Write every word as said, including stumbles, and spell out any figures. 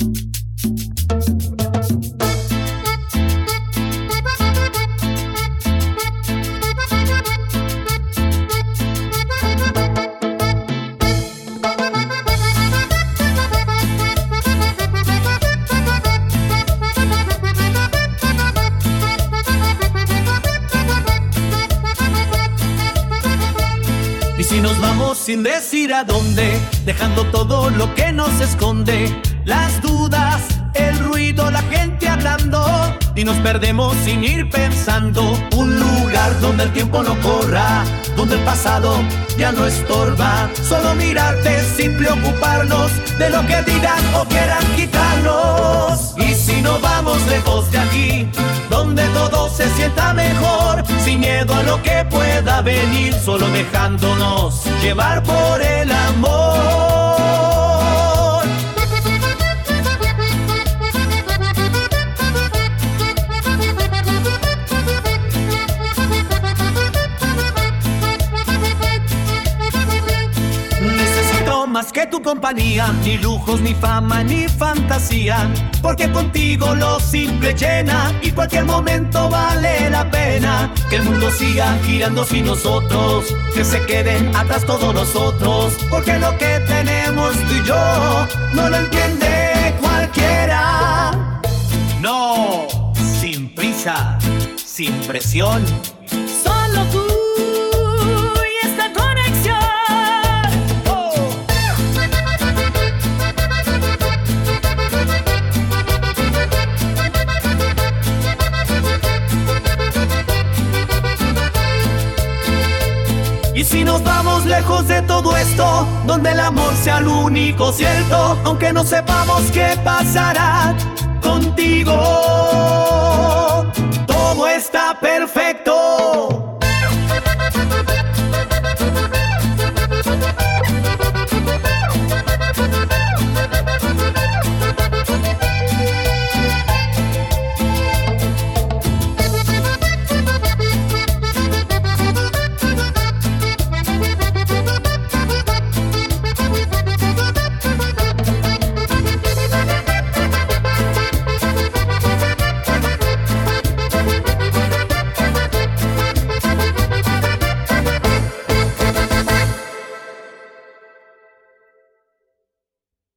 Y si nos vamos sin decir a dónde, dejando todo lo que nos esconde, las dudas, el ruido, la gente hablando, y nos perdemos sin ir pensando. Un lugar donde el tiempo no corra, donde el pasado ya no estorba. Solo mirarte sin preocuparnos de lo que digan o quieran quitarnos. Y si no vamos lejos de aquí, donde todo se sienta mejor, sin miedo a lo que pueda venir, solo dejándonos llevar por el amor. Más que tu compañía, ni lujos, ni fama, ni fantasía, porque contigo lo simple llena y cualquier momento vale la pena. Que el mundo siga girando sin nosotros, que se queden atrás todos nosotros, porque lo que tenemos tú y yo no lo entiende cualquiera. No, sin prisa, sin presión, solo tú. Y si nos vamos lejos de todo esto, donde el amor sea lo único cierto, aunque no sepamos qué pasará contigo, todo está perfecto.